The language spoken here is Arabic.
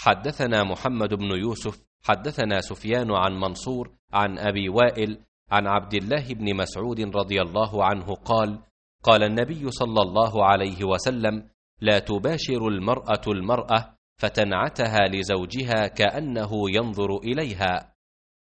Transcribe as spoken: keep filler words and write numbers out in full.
حدثنا محمد بن يوسف حدثنا سفيان عن منصور عن أبي وائل عن عبد الله بن مسعود رضي الله عنه قال: قال النبي صلى الله عليه وسلم: لا تباشر المرأة المرأة فتنعتها لزوجها كأنه ينظر إليها.